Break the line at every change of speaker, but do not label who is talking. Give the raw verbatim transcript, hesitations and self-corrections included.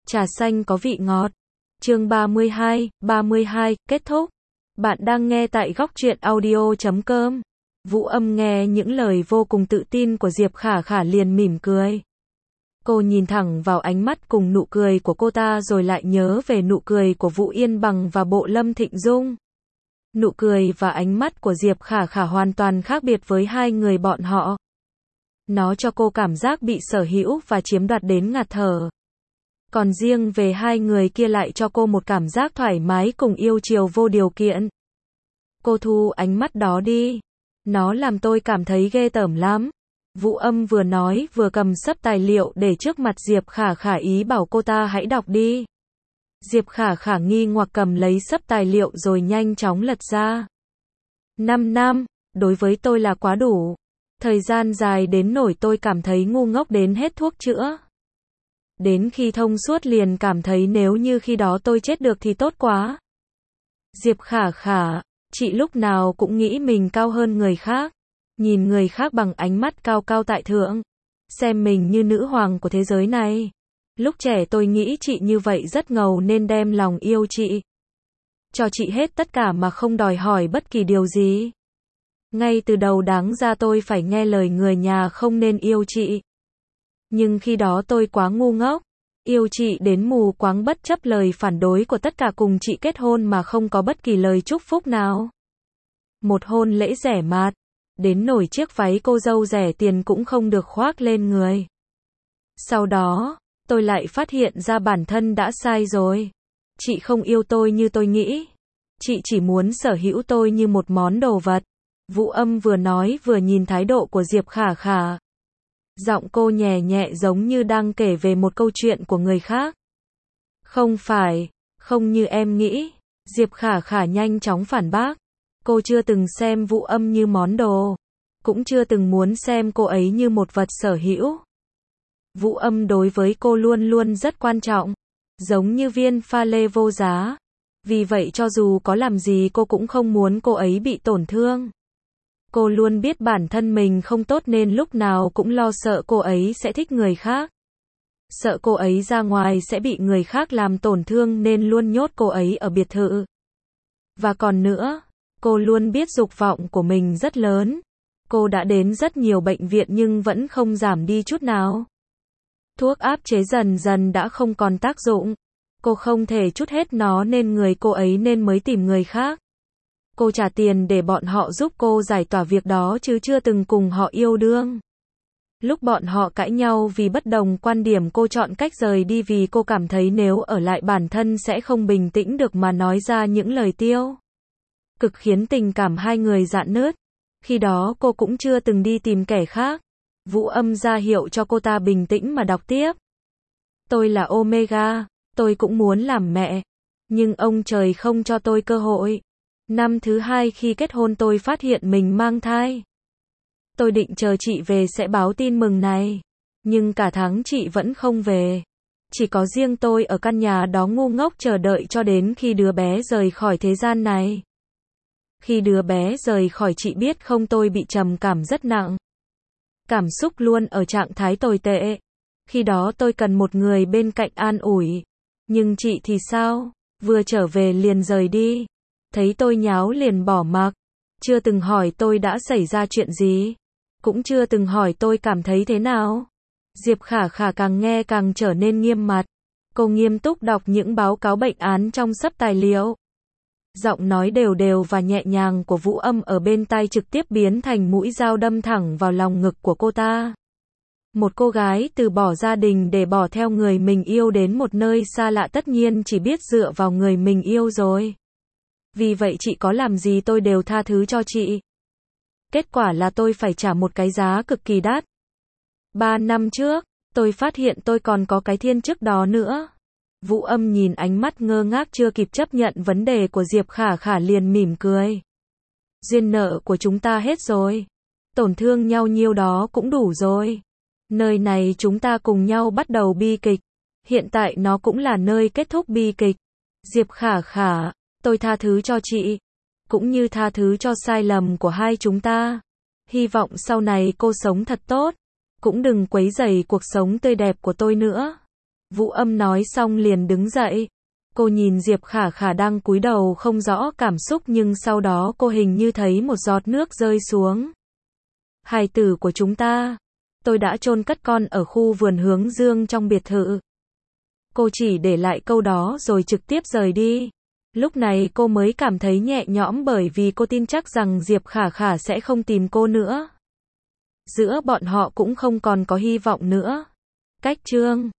Trà xanh có vị ngọt. Chương ba mươi hai, ba mươi hai, kết thúc. Bạn đang nghe tại góc truyện audio chấm com. Vũ Âm nghe những lời vô cùng tự tin của Diệp Khả Khả liền mỉm cười. Cô nhìn thẳng vào ánh mắt cùng nụ cười của cô ta rồi lại nhớ về nụ cười của Vũ Yên Bằng và Bộ Lâm Thịnh Dung. Nụ cười và ánh mắt của Diệp Khả Khả hoàn toàn khác biệt với hai người bọn họ. Nó cho cô cảm giác bị sở hữu và chiếm đoạt đến ngạt thở. Còn riêng về hai người kia lại cho cô một cảm giác thoải mái cùng yêu chiều vô điều kiện. Cô thu ánh mắt đó đi. Nó làm tôi cảm thấy ghê tởm lắm. Vũ Âm vừa nói vừa cầm sấp tài liệu để trước mặt Diệp Khả Khả ý bảo cô ta hãy đọc đi. Diệp Khả Khả nghi hoặc cầm lấy sấp tài liệu rồi nhanh chóng lật ra. Năm năm, đối với tôi là quá đủ. Thời gian dài đến nỗi tôi cảm thấy ngu ngốc đến hết thuốc chữa. Đến khi thông suốt liền cảm thấy nếu như khi đó tôi chết được thì tốt quá. Diệp Khả Khả, chị lúc nào cũng nghĩ mình cao hơn người khác. Nhìn người khác bằng ánh mắt cao cao tại thượng. Xem mình như nữ hoàng của thế giới này. Lúc trẻ tôi nghĩ chị như vậy rất ngầu nên đem lòng yêu chị. Cho chị hết tất cả mà không đòi hỏi bất kỳ điều gì. Ngay từ đầu đáng ra tôi phải nghe lời người nhà không nên yêu chị. Nhưng khi đó tôi quá ngu ngốc. Yêu chị đến mù quáng bất chấp lời phản đối của tất cả cùng chị kết hôn mà không có bất kỳ lời chúc phúc nào. Một hôn lễ rẻ mạt. Đến nổi chiếc váy cô dâu rẻ tiền cũng không được khoác lên người. Sau đó, tôi lại phát hiện ra bản thân đã sai rồi. Chị không yêu tôi như tôi nghĩ. Chị chỉ muốn sở hữu tôi như một món đồ vật. Vũ Âm vừa nói vừa nhìn thái độ của Diệp Khả Khả. Giọng cô nhẹ nhẹ giống như đang kể về một câu chuyện của người khác. Không phải, không như em nghĩ. Diệp Khả Khả nhanh chóng phản bác. Cô chưa từng xem Vũ Âm như món đồ. Cũng chưa từng muốn xem cô ấy như một vật sở hữu. Vũ Âm đối với cô luôn luôn rất quan trọng. Giống như viên pha lê vô giá. Vì vậy cho dù có làm gì cô cũng không muốn cô ấy bị tổn thương. Cô luôn biết bản thân mình không tốt nên lúc nào cũng lo sợ cô ấy sẽ thích người khác. Sợ cô ấy ra ngoài sẽ bị người khác làm tổn thương nên luôn nhốt cô ấy ở biệt thự. Và còn nữa, cô luôn biết dục vọng của mình rất lớn. Cô đã đến rất nhiều bệnh viện nhưng vẫn không giảm đi chút nào. Thuốc áp chế dần dần đã không còn tác dụng. Cô không thể trút hết nó nên người cô ấy nên mới tìm người khác. Cô trả tiền để bọn họ giúp cô giải tỏa việc đó chứ chưa từng cùng họ yêu đương. Lúc bọn họ cãi nhau vì bất đồng quan điểm cô chọn cách rời đi vì cô cảm thấy nếu ở lại bản thân sẽ không bình tĩnh được mà nói ra những lời tiêu cực khiến tình cảm hai người rạn nứt. Khi đó cô cũng chưa từng đi tìm kẻ khác. Vũ Âm ra hiệu cho cô ta bình tĩnh mà đọc tiếp. Tôi là Omega, tôi cũng muốn làm mẹ. Nhưng ông trời không cho tôi cơ hội. Năm thứ hai khi kết hôn tôi phát hiện mình mang thai. Tôi định chờ chị về sẽ báo tin mừng này. Nhưng cả tháng chị vẫn không về. Chỉ có riêng tôi ở căn nhà đó ngu ngốc chờ đợi cho đến khi đứa bé rời khỏi thế gian này. Khi đứa bé rời khỏi chị biết không tôi bị trầm cảm rất nặng. Cảm xúc luôn ở trạng thái tồi tệ. Khi đó tôi cần một người bên cạnh an ủi. Nhưng chị thì sao? Vừa trở về liền rời đi. Thấy tôi nháo liền bỏ mặc. Chưa từng hỏi tôi đã xảy ra chuyện gì. Cũng chưa từng hỏi tôi cảm thấy thế nào. Diệp Khả Khả càng nghe càng trở nên nghiêm mặt. Cô nghiêm túc đọc những báo cáo bệnh án trong sấp tài liệu. Giọng nói đều đều và nhẹ nhàng của Vũ Âm ở bên tai trực tiếp biến thành mũi dao đâm thẳng vào lòng ngực của cô ta. Một cô gái từ bỏ gia đình để bỏ theo người mình yêu đến một nơi xa lạ tất nhiên chỉ biết dựa vào người mình yêu rồi. Vì vậy chị có làm gì tôi đều tha thứ cho chị. Kết quả là tôi phải trả một cái giá cực kỳ đắt. Ba năm trước, tôi phát hiện tôi còn có cái thiên chức đó nữa. Vũ Âm nhìn ánh mắt ngơ ngác chưa kịp chấp nhận vấn đề của Diệp Khả Khả liền mỉm cười. Duyên nợ của chúng ta hết rồi. Tổn thương nhau nhiêu đó cũng đủ rồi. Nơi này chúng ta cùng nhau bắt đầu bi kịch. Hiện tại nó cũng là nơi kết thúc bi kịch. Diệp Khả Khả, tôi tha thứ cho chị. Cũng như tha thứ cho sai lầm của hai chúng ta. Hy vọng sau này cô sống thật tốt. Cũng đừng quấy rầy cuộc sống tươi đẹp của tôi nữa. Vũ Âm nói xong liền đứng dậy. Cô nhìn Diệp Khả Khả đang cúi đầu không rõ cảm xúc nhưng sau đó cô hình như thấy một giọt nước rơi xuống. Hài tử của chúng ta. Tôi đã chôn cất con ở khu vườn hướng dương trong biệt thự. Cô chỉ để lại câu đó rồi trực tiếp rời đi. Lúc này cô mới cảm thấy nhẹ nhõm bởi vì cô tin chắc rằng Diệp Khả Khả sẽ không tìm cô nữa. Giữa bọn họ cũng không còn có hy vọng nữa. Cách chương